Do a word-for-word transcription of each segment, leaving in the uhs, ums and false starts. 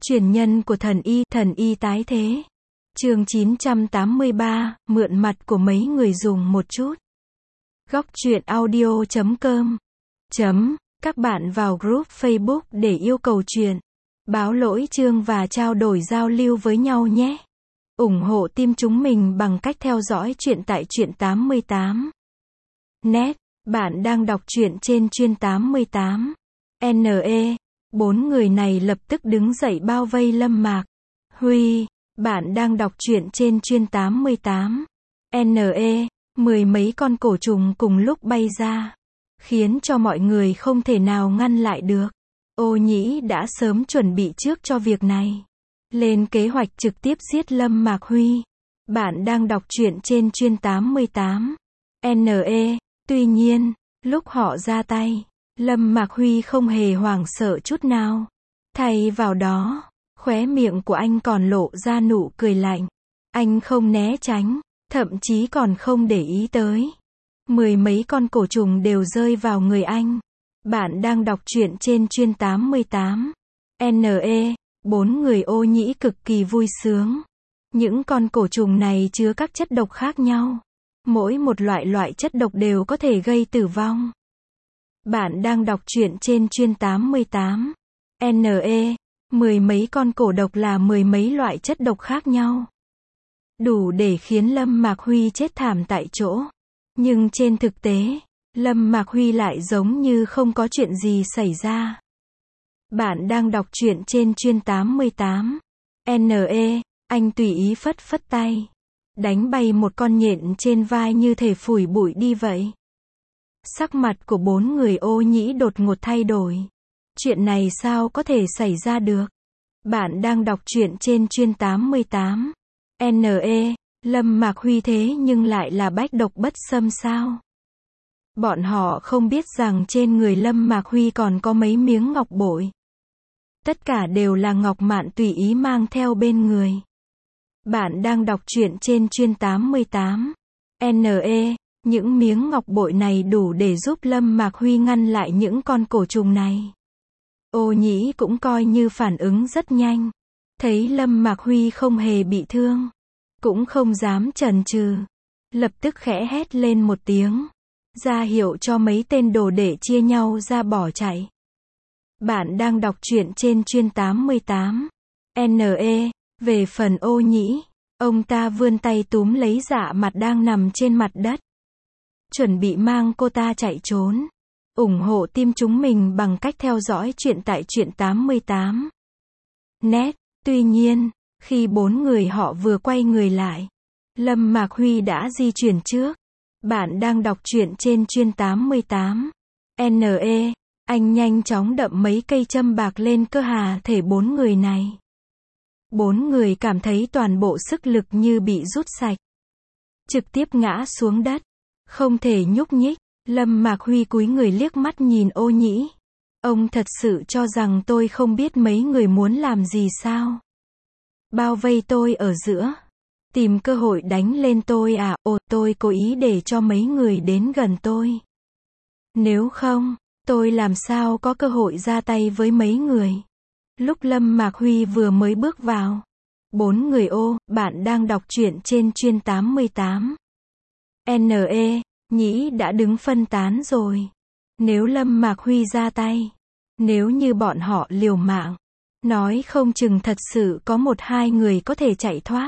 Truyền nhân của thần y, thần y tái thế. Chương chín trăm tám mươi ba, mượn mặt của mấy người dùng một chút. Góc truyện audio chấm com. Chấm, các bạn vào group Facebook để yêu cầu chuyện, báo lỗi chương và trao đổi giao lưu với nhau nhé. ủng hộ team chúng mình bằng cách theo dõi chuyện tại truyện tám mươi tám net. Bạn đang đọc truyện trên Truyện tám mươi tám net. Bốn người này lập tức đứng dậy bao vây Lâm Mạc Huy. Bạn đang đọc truyện trên Truyện tám mươi tám net. Mười mấy con cổ trùng cùng lúc bay ra, khiến cho mọi người không thể nào ngăn lại được. Ô Nhĩ đã sớm chuẩn bị trước cho việc này, lên kế hoạch trực tiếp giết Lâm Mạc Huy. Bạn đang đọc truyện trên Truyện tám mươi tám net. Tuy nhiên, lúc họ ra tay, Lâm Mạc Huy không hề hoảng sợ chút nào. Thay vào đó, khóe miệng của anh còn lộ ra nụ cười lạnh. Anh không né tránh, thậm chí còn không để ý tới. Mười mấy con cổ trùng đều rơi vào người anh. Bạn đang đọc truyện trên Truyện tám mươi tám net. Bốn người Ô Nhĩ cực kỳ vui sướng. Những con cổ trùng này chứa các chất độc khác nhau. Mỗi một loại loại chất độc đều có thể gây tử vong. Bạn đang đọc truyện trên Truyện tám mươi tám net. Mười mấy con cổ độc là mười mấy loại chất độc khác nhau, đủ để khiến Lâm Mạc Huy chết thảm tại chỗ. Nhưng trên thực tế, Lâm Mạc Huy lại giống như không có chuyện gì xảy ra. Bạn đang đọc truyện trên Truyện tám mươi tám net. Anh tùy ý phất phất tay, đánh bay một con nhện trên vai như thể phủi bụi đi vậy. Sắc mặt của bốn người Ô Nhĩ đột ngột thay đổi. Chuyện này sao có thể xảy ra được? Bạn đang đọc truyện trên Truyện tám mươi tám net. Lâm Mạc Huy thế nhưng lại là bách độc bất xâm sao? Bọn họ không biết rằng trên người Lâm Mạc Huy còn có mấy miếng ngọc bội. Tất cả đều là ngọc mạn tùy ý mang theo bên người. Bạn đang đọc truyện trên Truyện tám mươi tám net. Những miếng ngọc bội này đủ để giúp Lâm Mạc Huy ngăn lại những con cổ trùng này. Ô Nhĩ cũng coi như phản ứng rất nhanh. Thấy Lâm Mạc Huy không hề bị thương, cũng không dám chần chừ, lập tức khẽ hét lên một tiếng, ra hiệu cho mấy tên đồ đệ chia nhau ra bỏ chạy. Bạn đang đọc truyện trên Truyện tám mươi tám net. Về phần Ô Nhĩ, ông ta vươn tay túm lấy Dạ Mặt đang nằm trên mặt đất, chuẩn bị mang cô ta chạy trốn. ủng hộ team chúng mình bằng cách theo dõi chuyện tại Truyện tám mươi tám net. Tuy nhiên, khi bốn người họ vừa quay người lại, Lâm Mạc Huy đã di chuyển trước. Bạn đang đọc truyện trên Truyện tám mươi tám net. Anh nhanh chóng đậm mấy cây châm bạc lên cơ hà thể bốn người này. Bốn người cảm thấy toàn bộ sức lực như bị rút sạch, trực tiếp ngã xuống đất, không thể nhúc nhích. Lâm Mạc Huy cúi người liếc mắt nhìn Ô Nhĩ. Ông thật sự cho rằng tôi không biết mấy người muốn làm gì sao? Bao vây tôi ở giữa, tìm cơ hội đánh lên tôi à? Ồ, tôi cố ý để cho mấy người đến gần tôi. Nếu không, tôi làm sao có cơ hội ra tay với mấy người? Lúc Lâm Mạc Huy vừa mới bước vào, bốn người Ô, bạn đang đọc truyện trên Truyện tám mươi tám net. Nhĩ đã đứng phân tán rồi. Nếu Lâm Mạc Huy ra tay, nếu như bọn họ liều mạng, nói không chừng thật sự có một hai người có thể chạy thoát.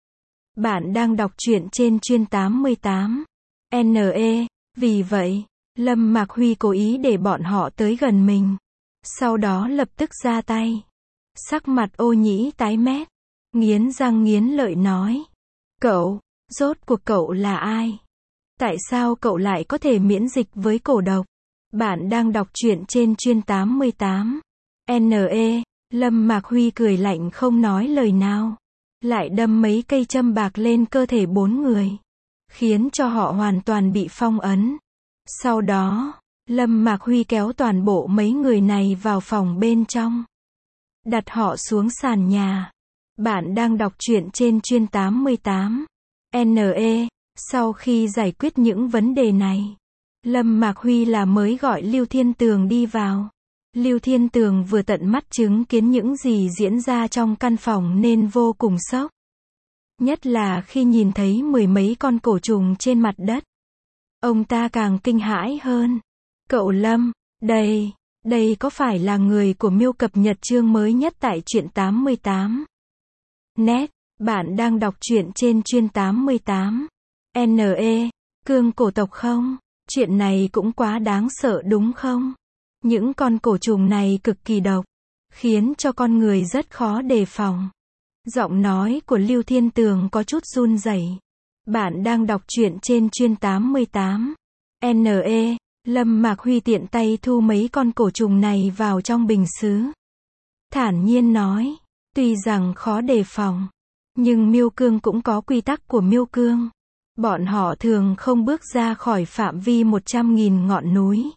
Bạn đang đọc truyện trên Truyện tám mươi tám net. Vì vậy, Lâm Mạc Huy cố ý để bọn họ tới gần mình, sau đó lập tức ra tay. Sắc mặt Ô Nhĩ tái mét, nghiến răng nghiến lợi nói: Cậu, rốt cuộc cậu là ai? Tại sao cậu lại có thể miễn dịch với cổ độc? Bạn đang đọc truyện trên Truyện tám mươi tám net. Lâm Mạc Huy cười lạnh không nói lời nào, lại đâm mấy cây châm bạc lên cơ thể bốn người, khiến cho họ hoàn toàn bị phong ấn. Sau đó, Lâm Mạc Huy kéo toàn bộ mấy người này vào phòng bên trong, đặt họ xuống sàn nhà. Bạn đang đọc truyện trên Truyện tám mươi tám net. Sau khi giải quyết những vấn đề này, Lâm Mạc Huy là mới gọi Lưu Thiên Tường đi vào. Lưu Thiên Tường vừa tận mắt chứng kiến những gì diễn ra trong căn phòng nên vô cùng sốc. Nhất là khi nhìn thấy mười mấy con cổ trùng trên mặt đất. Ông ta càng kinh hãi hơn. Cậu Lâm, đây, đây có phải là người của Miêu cập nhật chương mới nhất tại truyện tám mươi tám? Net, bạn đang đọc truyện trên chuyên tám mươi tám. en e, cương cổ tộc không? Chuyện này cũng quá đáng sợ đúng không? Những con cổ trùng này cực kỳ độc, khiến cho con người rất khó đề phòng. Giọng nói của Lưu Thiên Tường có chút run rẩy. Bạn đang đọc truyện trên chuyên tám mươi tám. en e, Lâm Mạc Huy tiện tay thu mấy con cổ trùng này vào trong bình sứ. Thản nhiên nói, tuy rằng khó đề phòng, nhưng Miêu Cương cũng có quy tắc của Miêu Cương. Bọn họ thường không bước ra khỏi phạm vi một trăm nghìn ngọn núi.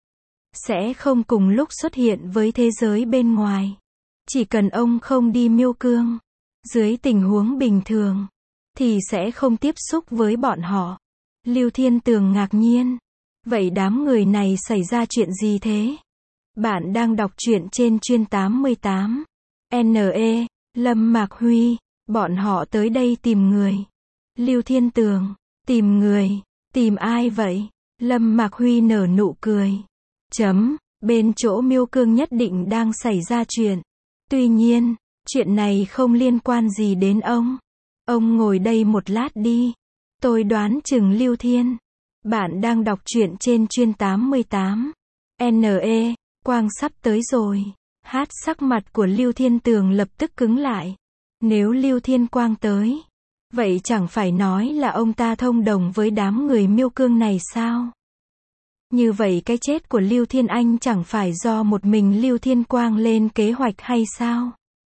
Sẽ không cùng lúc xuất hiện với thế giới bên ngoài. Chỉ cần ông không đi Miêu Cương, dưới tình huống bình thường, thì sẽ không tiếp xúc với bọn họ. Lưu Thiên Tường ngạc nhiên. Vậy đám người này xảy ra chuyện gì thế? Bạn đang đọc truyện trên chuyên tám mươi tám. en e, Lâm Mạc Huy, bọn họ tới đây tìm người. Lưu Thiên Tường, tìm người, tìm ai vậy? Lâm Mạc Huy nở nụ cười. Chấm, bên chỗ Miêu Cương nhất định đang xảy ra chuyện. Tuy nhiên, chuyện này không liên quan gì đến ông. Ông ngồi đây một lát đi. Tôi đoán chừng Lưu Thiên. Bạn đang đọc truyện trên chuyên tám mươi tám. en e, quang sắp tới rồi. Hát sắc mặt của Lưu Thiên Tường lập tức cứng lại. Nếu Lưu Thiên Quang tới, vậy chẳng phải nói là ông ta thông đồng với đám người Miêu Cương này sao? Như vậy cái chết của Lưu Thiên Anh chẳng phải do một mình Lưu Thiên Quang lên kế hoạch hay sao?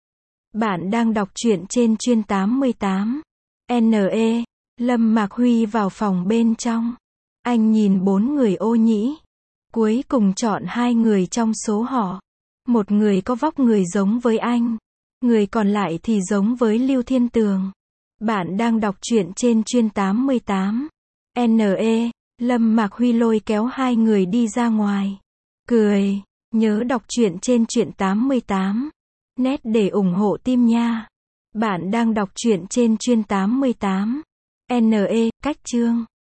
Bạn đang đọc truyện trên chuyên tám mươi tám. en e, Lâm Mạc Huy vào phòng bên trong. Anh nhìn bốn người ô nhĩ. Cuối cùng chọn hai người trong số họ. Một người có vóc người giống với anh. Người còn lại thì giống với Lưu Thiên Tường. Bạn đang đọc truyện trên chuyên tám mươi tám. en e, Lâm Mạc Huy lôi kéo hai người đi ra ngoài. Cười, nhớ đọc truyện trên truyện tám mươi tám. Net để ủng hộ team nha. Bạn đang đọc truyện trên chuyên tám mươi tám. en e, cách chương.